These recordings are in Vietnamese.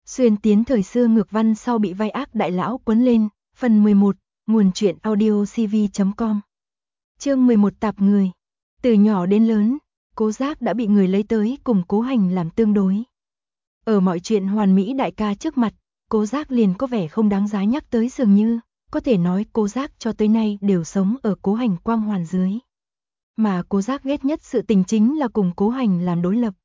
Xuyên tiến thời xưa ngược văn sau bị vai ác đại lão quấn lên, phần 11, nguồn truyện audio cv.com. Chương 11 tạp người. Từ nhỏ đến lớn, Cố Giác đã bị người lấy tới cùng Cố Hành làm tương đối. Ở mọi chuyện hoàn mỹ đại ca trước mặt, Cố Giác liền có vẻ không đáng giá nhắc tới dường như, có thể nói Cố Giác cho tới nay đều sống ở Cố Hành quang hoàn dưới. Mà Cố Giác ghét nhất sự tình chính là cùng Cố Hành làm đối lập.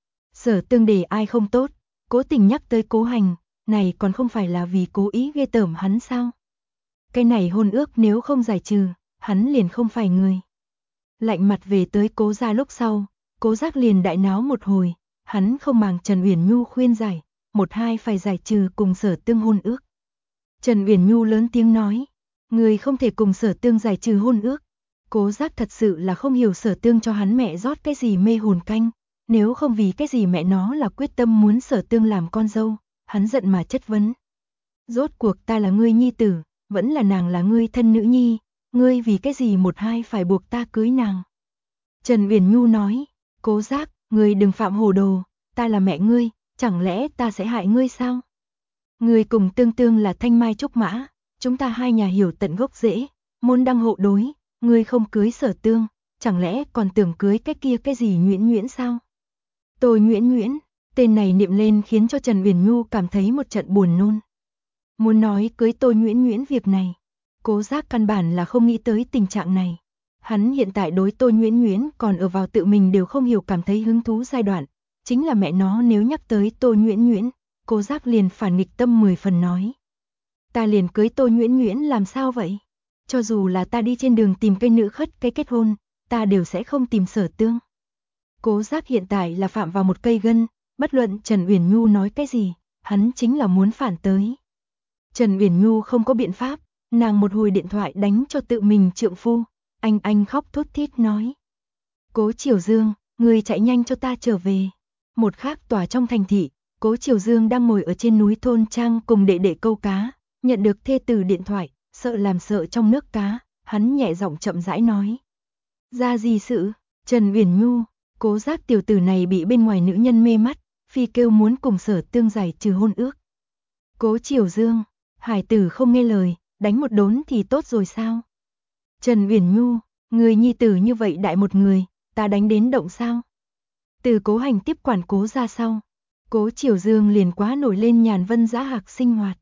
Sở Tương để ai không tốt, cố tình nhắc tới Cố Hành, này còn không phải là vì cố ý ghê tởm hắn sao? Cái này hôn ước nếu không giải trừ, hắn liền không phải người. Lạnh mặt về tới Cố gia lúc sau, Cố Giác liền đại náo một hồi, hắn không màng Trần Uyển Nhu khuyên giải, một hai phải giải trừ cùng Sở Tương hôn ước. Trần Uyển Nhu lớn tiếng nói, người không thể cùng Sở Tương giải trừ hôn ước. Cố Giác thật sự là không hiểu Sở Tương cho hắn mẹ rót cái gì mê hồn canh, nếu không vì cái gì mẹ nó là quyết tâm muốn Sở Tương làm con dâu, hắn giận mà chất vấn. Rốt cuộc ta là ngươi nhi tử, vẫn là nàng là ngươi thân nữ nhi, ngươi vì cái gì một hai phải buộc ta cưới nàng. Trần Uyển Nhu nói, Cố Giác, ngươi đừng phạm hồ đồ, ta là mẹ ngươi, chẳng lẽ ta sẽ hại ngươi sao? Ngươi cùng Tương Tương là thanh mai trúc mã, chúng ta hai nhà hiểu tận gốc rễ, môn đăng hộ đối, ngươi không cưới Sở Tương, chẳng lẽ còn tưởng cưới cái kia cái gì Nhuyễn Nhuyễn sao? Tôi Nhuyễn Nhuyễn, tên này niệm lên khiến cho Trần Uyển Nhu cảm thấy một trận buồn nôn. Muốn nói cưới Tôi Nhuyễn Nhuyễn việc này, Cố Giác căn bản là không nghĩ tới tình trạng này. Hắn hiện tại đối Tôi Nhuyễn Nhuyễn còn ở vào tự mình đều không hiểu cảm thấy hứng thú giai đoạn, chính là mẹ nó nếu nhắc tới Tôi Nhuyễn Nhuyễn, Cố Giác liền phản nghịch tâm 10 phần nói. Ta liền cưới Tôi Nhuyễn Nhuyễn làm sao vậy? Cho dù là ta đi trên đường tìm cây nữ khất cái kết hôn, ta đều sẽ không tìm Sở Tương. Cố Giác hiện tại là phạm vào một cây gân, bất luận Trần Uyển Nhu nói cái gì, hắn chính là muốn phản tới. Trần Uyển Nhu không có biện pháp, nàng một hồi điện thoại đánh cho tự mình trượng phu, anh khóc thút thít nói. Cố Triều Dương, người chạy nhanh cho ta trở về. Một khác tòa trong thành thị, Cố Triều Dương đang ngồi ở trên núi thôn trang cùng đệ đệ câu cá, nhận được thê tử điện thoại, sợ làm sợ trong nước cá, hắn nhẹ giọng chậm rãi nói. Ra gì sự, Trần Uyển Nhu, Cố Giác tiểu tử này bị bên ngoài nữ nhân mê mắt, phi kêu muốn cùng Sở Tương giải trừ hôn ước. Cố Triều Dương, hải tử không nghe lời, đánh một đốn thì tốt rồi sao? Trần Uyển Nhu, người nhi tử như vậy đại một người, ta đánh đến động sao? Từ Cố Hành tiếp quản Cố gia sau, Cố Triều Dương liền quá nổi lên nhàn vân dã hạc sinh hoạt.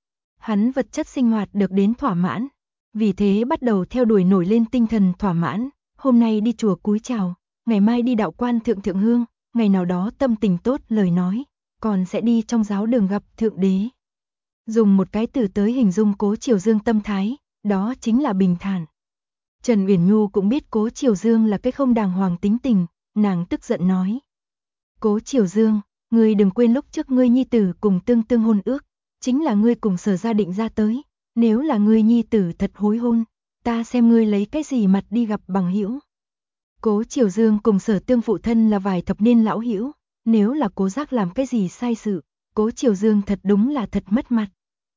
Hắn vật chất sinh hoạt được đến thỏa mãn, vì thế bắt đầu theo đuổi nổi lên tinh thần thỏa mãn, hôm nay đi chùa cúi chào, ngày mai đi đạo quan thượng thượng hương, ngày nào đó tâm tình tốt lời nói, còn sẽ đi trong giáo đường gặp Thượng Đế. Dùng một cái từ tới hình dung Cố Triều Dương tâm thái, đó chính là bình thản. Trần Uyển Nhu cũng biết Cố Triều Dương là cái không đàng hoàng tính tình, nàng tức giận nói. Cố Triều Dương, ngươi đừng quên lúc trước ngươi nhi tử cùng Tương Tương hôn ước, chính là ngươi cùng Sở gia định ra tới, nếu là ngươi nhi tử thật hối hôn, ta xem ngươi lấy cái gì mặt đi gặp bằng hữu. Cố Triều Dương cùng Sở Tương phụ thân là vài thập niên lão hữu, nếu là Cố Giác làm cái gì sai sự, Cố Triều Dương thật đúng là thật mất mặt.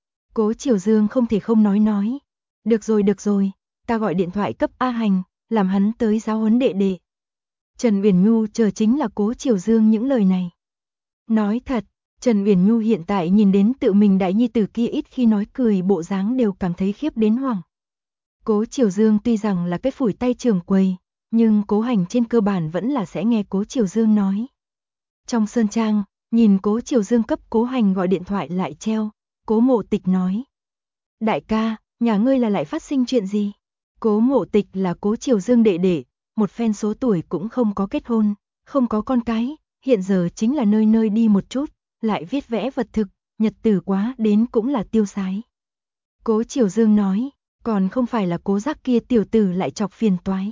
Cố Triều Dương không thể không nói. Được rồi, ta gọi điện thoại cấp A Hành, làm hắn tới giáo huấn đệ đệ. Trần Uyển Nhu chờ chính là Cố Triều Dương những lời này. Nói thật, Trần Uyển Nhu hiện tại nhìn đến tự mình đại nhi tử kia ít khi nói cười bộ dáng đều cảm thấy khiếp đến hoảng. Cố Triều Dương tuy rằng là cái phủi tay trưởng quầy, nhưng Cố Hành trên cơ bản vẫn là sẽ nghe Cố Triều Dương nói. Trong sơn trang, nhìn Cố Triều Dương cấp Cố Hành gọi điện thoại lại treo, Cố Mộ Tịch nói. Đại ca, nhà ngươi là lại phát sinh chuyện gì? Cố Mộ Tịch là Cố Triều Dương đệ đệ, một phen số tuổi cũng không có kết hôn, không có con cái, hiện giờ chính là nơi nơi đi một chút, lại viết vẽ vật thực, nhật tử quá đến cũng là tiêu sái. Cố Triều Dương nói, còn không phải là Cố Giác kia tiểu tử lại chọc phiền toái.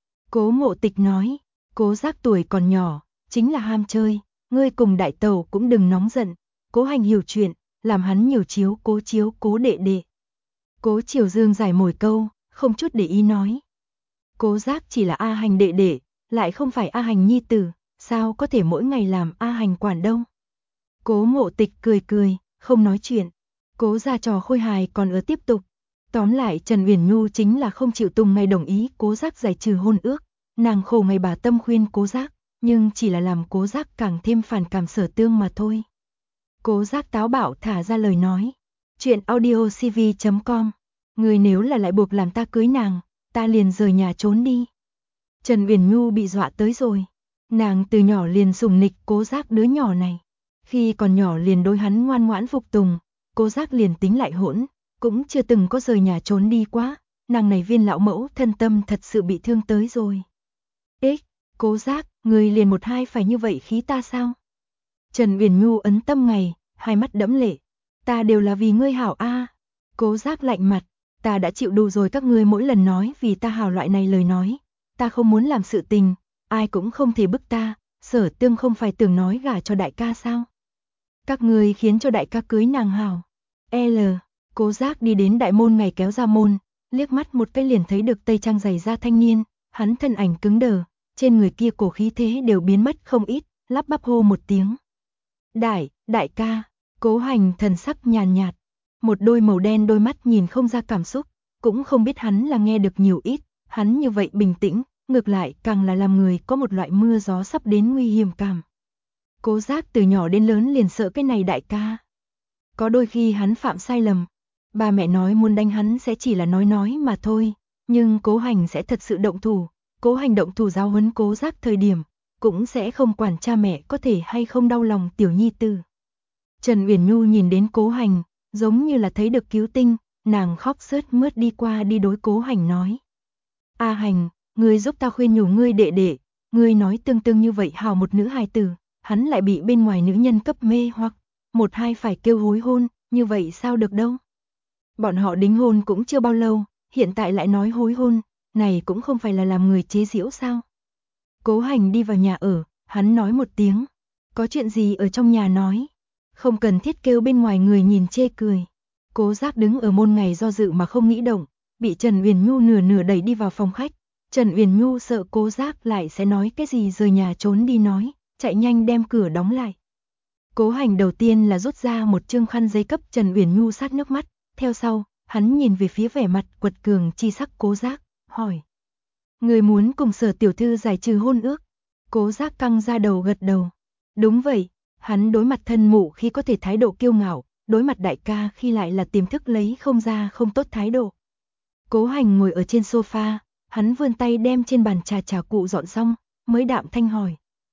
Cố Mộ Tịch nói, Cố Giác tuổi còn nhỏ, chính là ham chơi, ngươi cùng đại tẩu cũng đừng nóng giận, Cố Hành hiểu chuyện, làm hắn nhiều chiếu cố đệ đệ. Cố Triều Dương giải mồi câu, không chút để ý nói. Cố Giác chỉ là A Hành đệ đệ, lại không phải A Hành nhi tử, sao có thể mỗi ngày làm A Hành quản đâu. Cố Mộ Tịch cười, không nói chuyện. Cố gia trò khôi hài còn ở tiếp tục. Tóm lại Trần Uyển Nhu chính là không chịu tùng ngày đồng ý Cố Giác giải trừ hôn ước, nàng khổ ngày bà tâm khuyên Cố Giác, nhưng chỉ là làm Cố Giác càng thêm phản cảm Sở Tương mà thôi. Cố Giác táo bạo thả ra lời nói. Chuyện audiocv.com. Người nếu là lại buộc làm ta cưới nàng, ta liền rời nhà trốn đi. Trần Uyển Nhu bị dọa tới rồi. Nàng từ nhỏ liền sủng nịch Cố Giác đứa nhỏ này. Khi còn nhỏ liền đối hắn ngoan ngoãn phục tùng, Cố Giác liền tính lại hỗn, cũng chưa từng có rời nhà trốn đi quá. Nàng này viên lão mẫu thân tâm thật sự bị thương tới rồi. Cố Giác, người liền một hai phải như vậy khí ta sao? Trần Uyển Nhu ấn tâm ngày, hai mắt đẫm lệ. Ta đều là vì ngươi hảo a. Cố Giác lạnh mặt, ta đã chịu đủ rồi các ngươi mỗi lần nói vì ta hảo loại này lời nói. Ta không muốn làm sự tình, ai cũng không thể bức ta, Sở Tương không phải tưởng nói gả cho đại ca sao? Các ngươi khiến cho đại ca cưới nàng hảo. Cố Giác đi đến đại môn ngày kéo ra môn, liếc mắt một cái liền thấy được tây trang dày da thanh niên, hắn thân ảnh cứng đờ, trên người kia cổ khí thế đều biến mất không ít, lắp bắp hô một tiếng. Đại ca. Cố Hành thần sắc nhàn nhạt, một đôi màu đen đôi mắt nhìn không ra cảm xúc, cũng không biết hắn là nghe được nhiều ít, hắn như vậy bình tĩnh, ngược lại càng là làm người có một loại mưa gió sắp đến nguy hiểm cảm. Cố Giác từ nhỏ đến lớn liền sợ cái này đại ca. Có đôi khi hắn phạm sai lầm, ba mẹ nói muốn đánh hắn sẽ chỉ là nói mà thôi, nhưng Cố Hành sẽ thật sự động thủ, Cố Hành động thủ giáo huấn Cố Giác thời điểm, cũng sẽ không quản cha mẹ có thể hay không đau lòng tiểu nhi tử. Trần Uyển Nhu nhìn đến Cố Hành, giống như là thấy được cứu tinh, nàng khóc sướt mướt đi qua đi đối Cố Hành nói. A Hành, ngươi giúp ta khuyên nhủ ngươi đệ đệ, ngươi nói tương như vậy hào một nữ hài tử, hắn lại bị bên ngoài nữ nhân cấp mê hoặc, một hai phải kêu hối hôn, như vậy sao được đâu. Bọn họ đính hôn cũng chưa bao lâu, hiện tại lại nói hối hôn, này cũng không phải là làm người chế giễu sao. Cố Hành đi vào nhà ở, hắn nói một tiếng, có chuyện gì ở trong nhà nói, không cần thiết kêu bên ngoài người nhìn chê cười. Cố Giác đứng ở môn ngày do dự mà không nghĩ động, bị Trần Uyển Nhu nửa đẩy đi vào phòng khách. Trần Uyển Nhu sợ Cố Giác lại sẽ nói cái gì rời nhà trốn đi nói, chạy nhanh đem cửa đóng lại. Cố Hành đầu tiên là rút ra một trương khăn giấy cấp Trần Uyển Nhu sát nước mắt, theo sau, hắn nhìn về phía vẻ mặt quật cường chi sắc Cố Giác, hỏi. Người muốn cùng Sở tiểu thư giải trừ hôn ước? Cố Giác căng ra đầu gật đầu. Đúng vậy, hắn đối mặt thân mụ khi có thể thái độ kiêu ngạo, đối mặt đại ca khi lại là tiềm thức lấy không ra không tốt thái độ. Cố Hành ngồi ở trên sofa, hắn vươn tay đem trên bàn trà cụ dọn xong, mới đạm thanh hỏi.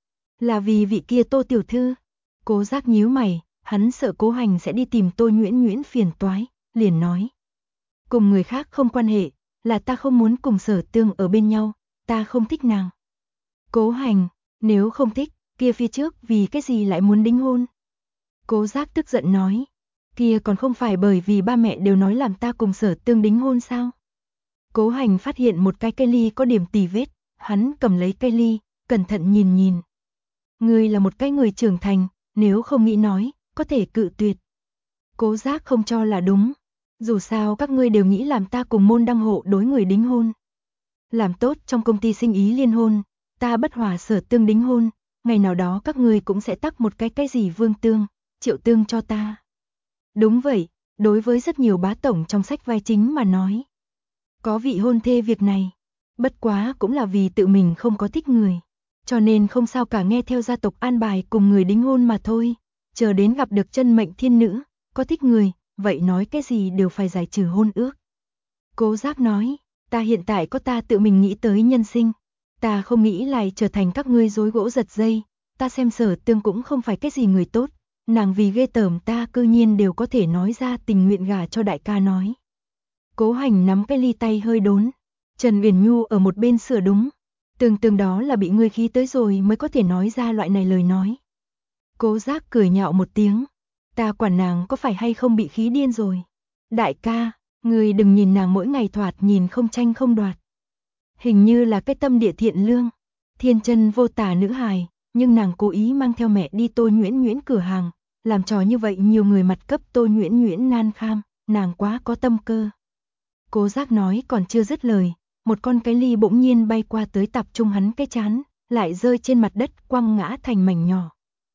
Là vì vị kia Tô tiểu thư? Cố Giác nhíu mày, hắn sợ Cố Hành sẽ đi tìm Tô Nhuyễn phiền toái, liền nói. Cùng người khác không quan hệ, là ta không muốn cùng Sở Tương ở bên nhau, ta không thích nàng. Cố Hành, nếu không thích, kia phía trước vì cái gì lại muốn đính hôn? Cố Giác tức giận nói, kia còn không phải bởi vì ba mẹ đều nói làm ta cùng Sở Tương đính hôn sao? Cố Hành phát hiện một cái cây ly có điểm tì vết, hắn cầm lấy cây ly, cẩn thận nhìn. Ngươi là một cái người trưởng thành, nếu không nghĩ nói, có thể cự tuyệt. Cố Giác không cho là đúng, dù sao các ngươi đều nghĩ làm ta cùng môn đăng hộ đối người đính hôn. Làm tốt trong công ty sinh ý liên hôn, ta bất hòa Sở Tương đính hôn, ngày nào đó các ngươi cũng sẽ tắc một cái gì Vương Tương, Triệu Tương cho ta. Đúng vậy, đối với rất nhiều bá tổng trong sách vai chính mà nói. Có vị hôn thê việc này, bất quá cũng là vì tự mình không có thích người, cho nên không sao cả nghe theo gia tộc an bài cùng người đính hôn mà thôi, chờ đến gặp được chân mệnh thiên nữ, có thích người, vậy nói cái gì đều phải giải trừ hôn ước. Cố Giác nói, ta hiện tại có ta tự mình nghĩ tới nhân sinh, ta không nghĩ lại trở thành các ngươi rối gỗ giật dây, ta xem Sở Tương cũng không phải cái gì người tốt, nàng vì ghê tởm ta cư nhiên đều có thể nói ra tình nguyện gả cho đại ca nói. Cố Hành nắm cái ly tay hơi đốn, Trần Uyển Nhu ở một bên sửa đúng, tương đó là bị ngươi khí tới rồi mới có thể nói ra loại này lời nói. Cố Giác cười nhạo một tiếng, ta quản nàng có phải hay không bị khí điên rồi. Đại ca, ngươi đừng nhìn nàng mỗi ngày thoạt nhìn không tranh không đoạt. Hình như là cái tâm địa thiện lương, thiên chân vô tà nữ hài, nhưng nàng cố ý mang theo mẹ đi Tô Nhuyễn cửa hàng, làm trò như vậy nhiều người mặt cấp Tô Nhuyễn nan kham, nàng quá có tâm cơ. Cố Giác nói còn chưa dứt lời, một con cái ly bỗng nhiên bay qua tới tập trung hắn cái trán, lại rơi trên mặt đất quăng ngã thành mảnh nhỏ.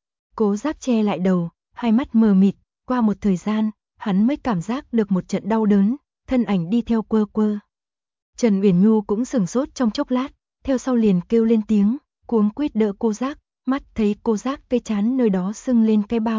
Cố Giác che lại đầu, hai mắt mờ mịt, qua một thời gian, hắn mới cảm giác được một trận đau đớn, thân ảnh đi theo quơ. Trần Uyển Nhu cũng sửng sốt trong chốc lát, theo sau liền kêu lên tiếng, cuống quýt đỡ Cố Giác, mắt thấy Cố Giác cái trán nơi đó sưng lên cái bao,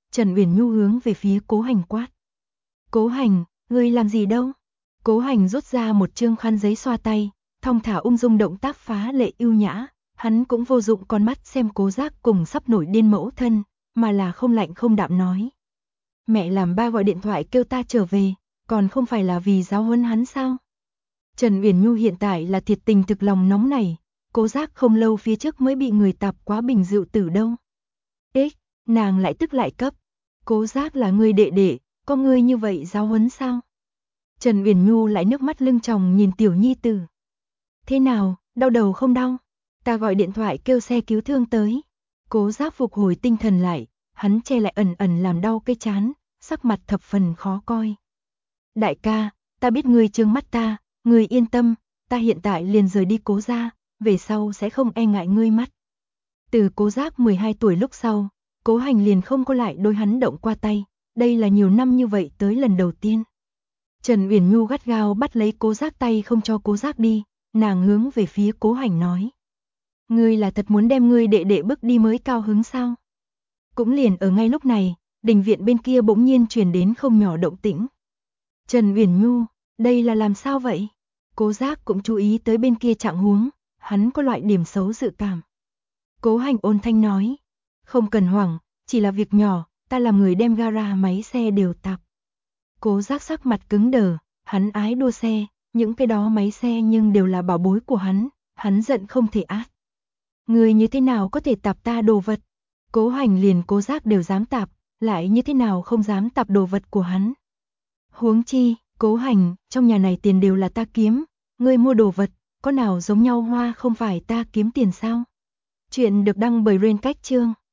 Trần Uyển Nhu hướng về phía Cố Hành quát. Cố Hành, ngươi làm gì đâu? Cố Hành rút ra một trương khăn giấy xoa tay, thong thả ung dung động tác phá lệ ưu nhã, hắn cũng vô dụng con mắt xem Cố Giác cùng sắp nổi điên mẫu thân, mà là không lạnh không đạm nói. Mẹ làm ba gọi điện thoại kêu ta trở về, còn không phải là vì giáo huấn hắn sao? Trần Uyển Nhu hiện tại là thiệt tình thực lòng nóng này, Cố Giác không lâu phía trước mới bị người tạp quá bình rượu tử đâu. Nàng lại tức lại cấp. Cố Giác là ngươi đệ đệ, có ngươi như vậy giáo huấn sao? Trần Uyển Nhu lại nước mắt lưng tròng nhìn tiểu nhi tử. Thế nào, đau đầu không đau? Ta gọi điện thoại kêu xe cứu thương tới. Cố Giác phục hồi tinh thần lại, hắn che lại ẩn ẩn làm đau cái trán, sắc mặt thập phần khó coi. Đại ca, ta biết ngươi trướng mắt ta, ngươi yên tâm, ta hiện tại liền rời đi Cố gia, về sau sẽ không e ngại ngươi mắt. Từ Cố Giác 12 tuổi lúc sau, Cố Hành liền không có lại đôi hắn động qua tay, đây là nhiều năm như vậy tới lần đầu tiên. Trần Uyển Nhu gắt gao bắt lấy Cố Giác tay không cho Cố Giác đi, nàng hướng về phía Cố Hành nói. Ngươi là thật muốn đem ngươi đệ đệ bước đi mới cao hứng sao? Cũng liền ở ngay lúc này, đình viện bên kia bỗng nhiên truyền đến không nhỏ động tĩnh. Trần Uyển Nhu, đây là làm sao vậy? Cố Giác cũng chú ý tới bên kia trạng huống, hắn có loại điểm xấu dự cảm. Cố Hành ôn thanh nói, không cần hoảng, chỉ là việc nhỏ, ta làm người đem gara máy xe đều tạp. Cố Giác sắc mặt cứng đờ, hắn ái đua xe, những cái đó máy xe nhưng đều là bảo bối của hắn giận không thể át. Người như thế nào có thể tạp ta đồ vật? Cố Hành liền Cố Giác đều dám tạp, lại như thế nào không dám tạp đồ vật của hắn? Huống chi, Cố Hành, trong nhà này tiền đều là ta kiếm, ngươi mua đồ vật, có nào giống nhau hoa không phải ta kiếm tiền sao? Chuyện được đăng bởi Rain Cách Chương.